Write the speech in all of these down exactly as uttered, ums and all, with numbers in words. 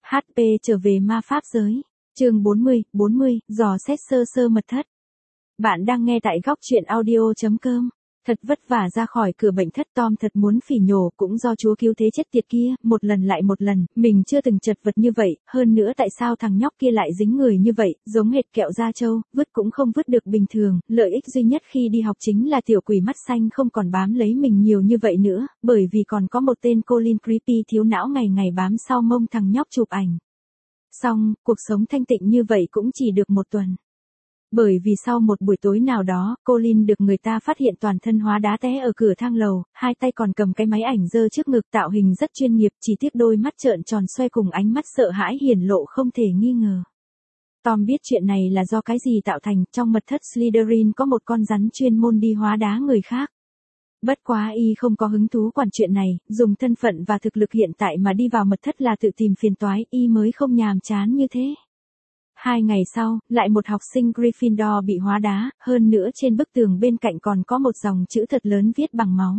hát pê trở về ma pháp giới. Chương bốn mươi, bốn mươi, dò xét sơ sơ mật thất. Bạn đang nghe tại góc truyện audio chấm com. Thật vất vả ra khỏi cửa bệnh thất, Tom thật muốn phỉ nhổ, cũng do Chúa cứu thế chết tiệt kia, một lần lại một lần, mình chưa từng chật vật như vậy, hơn nữa tại sao thằng nhóc kia lại dính người như vậy, giống hệt kẹo da trâu, vứt cũng không vứt được bình thường, lợi ích duy nhất khi đi học chính là tiểu quỷ mắt xanh không còn bám lấy mình nhiều như vậy nữa, bởi vì còn có một tên Colin creepy thiếu não ngày ngày bám sau mông thằng nhóc chụp ảnh. Xong, cuộc sống thanh tịnh như vậy cũng chỉ được một tuần. Bởi vì sau một buổi tối nào đó, Colin được người ta phát hiện toàn thân hóa đá té ở cửa thang lầu, hai tay còn cầm cái máy ảnh giơ trước ngực, tạo hình rất chuyên nghiệp, chỉ tiếc đôi mắt trợn tròn xoe cùng ánh mắt sợ hãi hiển lộ không thể nghi ngờ. Tom biết chuyện này là do cái gì tạo thành, trong mật thất Slytherin có một con rắn chuyên môn đi hóa đá người khác. Bất quá y không có hứng thú quản chuyện này, dùng thân phận và thực lực hiện tại mà đi vào mật thất là tự tìm phiền toái, y mới không nhàm chán như thế. Hai ngày sau, lại một học sinh Gryffindor bị hóa đá, hơn nữa trên bức tường bên cạnh còn có một dòng chữ thật lớn viết bằng máu.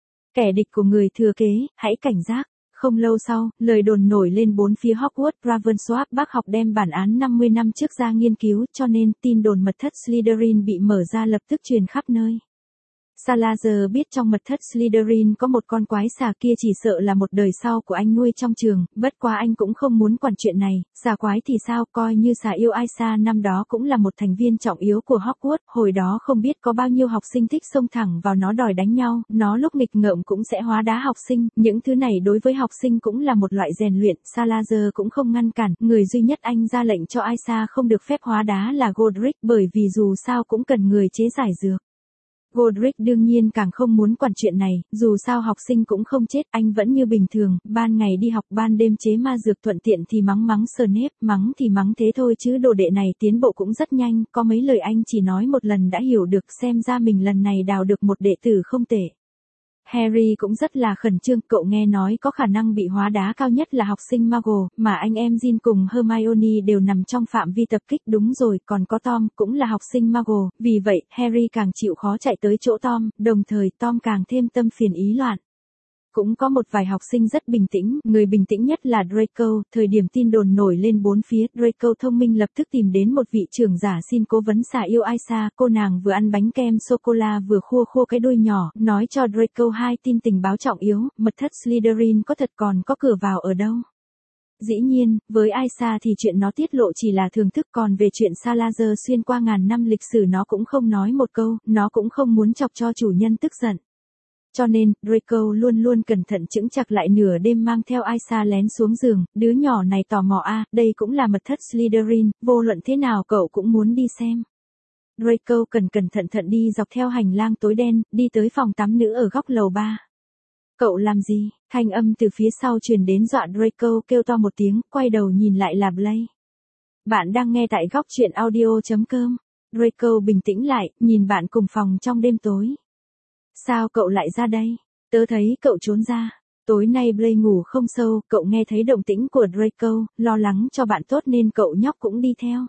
Kẻ địch của người thừa kế, hãy cảnh giác. Không lâu sau, lời đồn nổi lên bốn phía Hogwarts. Ravensworth bác học đem bản án năm mươi năm trước ra nghiên cứu, cho nên tin đồn mật thất Slytherin bị mở ra lập tức truyền khắp nơi. Salazar biết trong mật thất Slytherin có một con quái xà, kia chỉ sợ là một đời sau của anh nuôi trong trường, bất quá anh cũng không muốn quản chuyện này, xà quái thì sao, coi như xà yêu Aisa năm đó cũng là một thành viên trọng yếu của Hogwarts, hồi đó không biết có bao nhiêu học sinh thích xông thẳng vào nó đòi đánh nhau, nó lúc nghịch ngợm cũng sẽ hóa đá học sinh, những thứ này đối với học sinh cũng là một loại rèn luyện, Salazar cũng không ngăn cản, người duy nhất anh ra lệnh cho Aisa không được phép hóa đá là Godric, bởi vì dù sao cũng cần người chế giải dược. Godric đương nhiên càng không muốn quản chuyện này, dù sao học sinh cũng không chết, anh vẫn như bình thường, ban ngày đi học, ban đêm chế ma dược, thuận tiện thì mắng mắng Snape, mắng thì mắng thế thôi chứ đồ đệ này tiến bộ cũng rất nhanh, có mấy lời anh chỉ nói một lần đã hiểu được, xem ra mình lần này đào được một đệ tử không tệ. Harry cũng rất là khẩn trương, cậu nghe nói có khả năng bị hóa đá cao nhất là học sinh Muggle, mà anh em Ron cùng Hermione đều nằm trong phạm vi tập kích, đúng rồi, còn có Tom, cũng là học sinh Muggle, vì vậy, Harry càng chịu khó chạy tới chỗ Tom, đồng thời Tom càng thêm tâm phiền ý loạn. Cũng có một vài học sinh rất bình tĩnh, người bình tĩnh nhất là Draco, thời điểm tin đồn nổi lên bốn phía, Draco thông minh lập tức tìm đến một vị trưởng giả xin cố vấn xà yêu Aisa, cô nàng vừa ăn bánh kem sô-cô-la vừa khua khua cái đuôi nhỏ, nói cho Draco hai tin tình báo trọng yếu, mật thất Slytherin có thật, còn có cửa vào ở đâu. Dĩ nhiên, với Aisa thì chuyện nó tiết lộ chỉ là thưởng thức, còn về chuyện Salazar xuyên qua ngàn năm lịch sử nó cũng không nói một câu, nó cũng không muốn chọc cho chủ nhân tức giận. Cho nên, Draco luôn luôn cẩn thận chững chạc, lại nửa đêm mang theo Aisa lén xuống giường, đứa nhỏ này tò mò a, à, đây cũng là mật thất Slytherin, vô luận thế nào cậu cũng muốn đi xem. Draco cẩn cẩn thận thận đi dọc theo hành lang tối đen, đi tới phòng tắm nữ ở góc lầu ba. Cậu làm gì? Thanh âm từ phía sau truyền đến dọa Draco kêu to một tiếng, quay đầu nhìn lại là Blaise. Bạn đang nghe tại góc truyện audio chấm com. Draco bình tĩnh lại, nhìn bạn cùng phòng trong đêm tối. Sao cậu lại ra đây? Tớ thấy cậu trốn ra. Tối nay Blaise ngủ không sâu, cậu nghe thấy động tĩnh của Draco, lo lắng cho bạn tốt nên cậu nhóc cũng đi theo.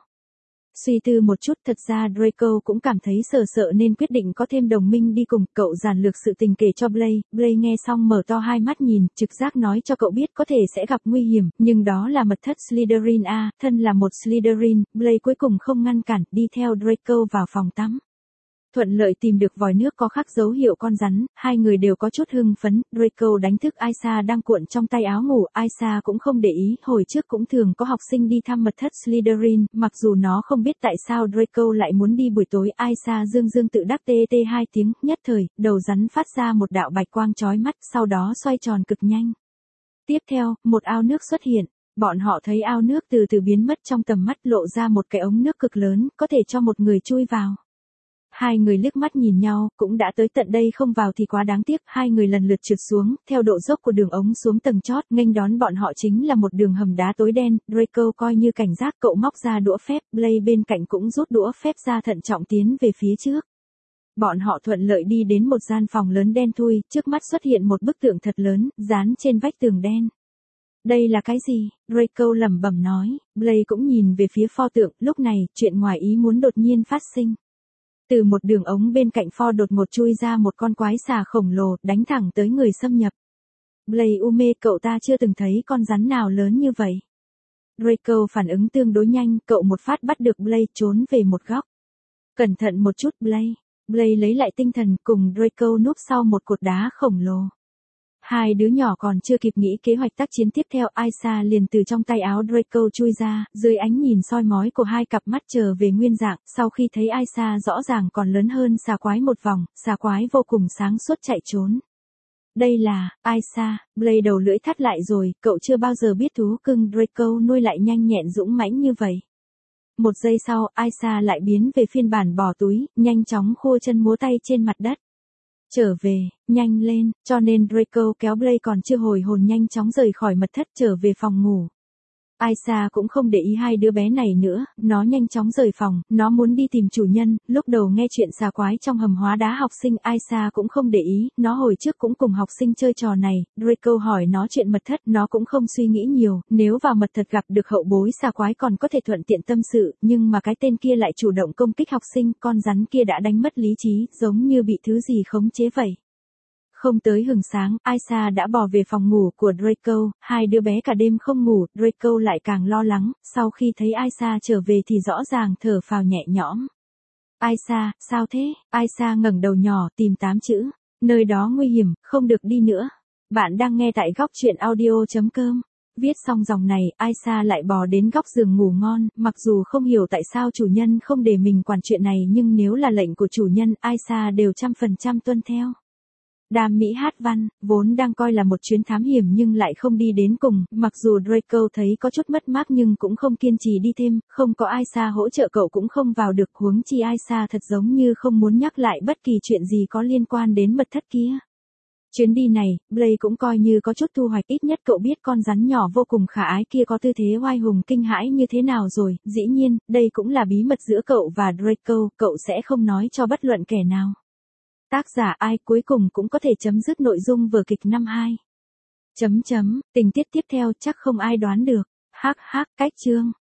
Suy tư một chút, thật ra Draco cũng cảm thấy sợ sợ nên quyết định có thêm đồng minh đi cùng, cậu giản lược sự tình kể cho Blaise, Blaise nghe xong mở to hai mắt nhìn, trực giác nói cho cậu biết có thể sẽ gặp nguy hiểm, nhưng đó là mật thất Slytherin a, à, thân là một Slytherin, Blaise cuối cùng không ngăn cản, đi theo Draco vào phòng tắm. Thuận lợi tìm được vòi nước có khắc dấu hiệu con rắn, hai người đều có chút hưng phấn, Draco đánh thức Aisa đang cuộn trong tay áo ngủ, Aisa cũng không để ý, hồi trước cũng thường có học sinh đi thăm mật thất Slytherin, mặc dù nó không biết tại sao Draco lại muốn đi buổi tối, Aisa dương dương tự đắc tê tê hai tiếng, nhất thời, đầu rắn phát ra một đạo bạch quang chói mắt, sau đó xoay tròn cực nhanh. Tiếp theo, một ao nước xuất hiện. Bọn họ thấy ao nước từ từ biến mất trong tầm mắt, lộ ra một cái ống nước cực lớn, có thể cho một người chui vào. Hai người liếc mắt nhìn nhau, cũng đã tới tận đây, không vào thì quá đáng tiếc, hai người lần lượt trượt xuống, theo độ dốc của đường ống xuống tầng chót, nghênh đón bọn họ chính là một đường hầm đá tối đen, Draco coi như cảnh giác, cậu móc ra đũa phép, Blaise bên cạnh cũng rút đũa phép ra thận trọng tiến về phía trước. Bọn họ thuận lợi đi đến một gian phòng lớn đen thui, trước mắt xuất hiện một bức tượng thật lớn, dán trên vách tường đen. Đây là cái gì? Draco lẩm bẩm nói, Blaise cũng nhìn về phía pho tượng, lúc này, chuyện ngoài ý muốn đột nhiên phát sinh. Từ một đường ống bên cạnh pho đột ngột chui ra một con quái xà khổng lồ, đánh thẳng tới người xâm nhập. Blaise u mê, cậu ta chưa từng thấy con rắn nào lớn như vậy. Draco phản ứng tương đối nhanh, cậu một phát bắt được Blaze trốn về một góc. Cẩn thận một chút Blaze. Blaze lấy lại tinh thần cùng Draco núp sau một cột đá khổng lồ. Hai đứa nhỏ còn chưa kịp nghĩ kế hoạch tác chiến tiếp theo, Aiza liền từ trong tay áo Draco chui ra, dưới ánh nhìn soi mói của hai cặp mắt trở về nguyên dạng, sau khi thấy Aiza rõ ràng còn lớn hơn xà quái một vòng, xà quái vô cùng sáng suốt chạy trốn. Đây là, Aiza, Blaze đầu lưỡi thắt lại rồi, cậu chưa bao giờ biết thú cưng Draco nuôi lại nhanh nhẹn dũng mãnh như vậy. Một giây sau, Aiza lại biến về phiên bản bò túi, nhanh chóng khua chân múa tay trên mặt đất. Trở về, nhanh lên, cho nên Draco kéo Blaze còn chưa hồi hồn nhanh chóng rời khỏi mật thất trở về phòng ngủ. Aiza cũng không để ý hai đứa bé này nữa, nó nhanh chóng rời phòng, nó muốn đi tìm chủ nhân, lúc đầu nghe chuyện xà quái trong hầm hóa đá học sinh Aiza cũng không để ý, nó hồi trước cũng cùng học sinh chơi trò này, Draco hỏi nó chuyện mật thất, nó cũng không suy nghĩ nhiều, nếu vào mật thất gặp được hậu bối xà quái còn có thể thuận tiện tâm sự, nhưng mà cái tên kia lại chủ động công kích học sinh, con rắn kia đã đánh mất lý trí, giống như bị thứ gì khống chế vậy. Không tới hừng sáng, Aiza đã bò về phòng ngủ của Draco, hai đứa bé cả đêm không ngủ, Draco lại càng lo lắng, sau khi thấy Aiza trở về thì rõ ràng thở phào nhẹ nhõm. Aiza, sao thế? Aiza ngẩng đầu nhỏ tìm tám chữ, nơi đó nguy hiểm, không được đi nữa. Bạn đang nghe tại góc truyện audio chấm com. Viết xong dòng này, Aiza lại bò đến góc giường ngủ ngon, mặc dù không hiểu tại sao chủ nhân không để mình quản chuyện này nhưng nếu là lệnh của chủ nhân, Aiza đều trăm phần trăm tuân theo. Đam mỹ hát văn, vốn đang coi là một chuyến thám hiểm nhưng lại không đi đến cùng, mặc dù Draco thấy có chút mất mát nhưng cũng không kiên trì đi thêm, không có Aiza hỗ trợ cậu cũng không vào được, huống chi Aiza thật giống như không muốn nhắc lại bất kỳ chuyện gì có liên quan đến mật thất kia. Chuyến đi này, Blaze cũng coi như có chút thu hoạch, ít nhất cậu biết con rắn nhỏ vô cùng khả ái kia có tư thế oai hùng kinh hãi như thế nào rồi, dĩ nhiên, đây cũng là bí mật giữa cậu và Draco, cậu sẽ không nói cho bất luận kẻ nào. Tác giả ai cuối cùng cũng có thể chấm dứt nội dung vở kịch năm hai. Chấm chấm, tình tiết tiếp theo chắc không ai đoán được. Hắc hắc, cách chương.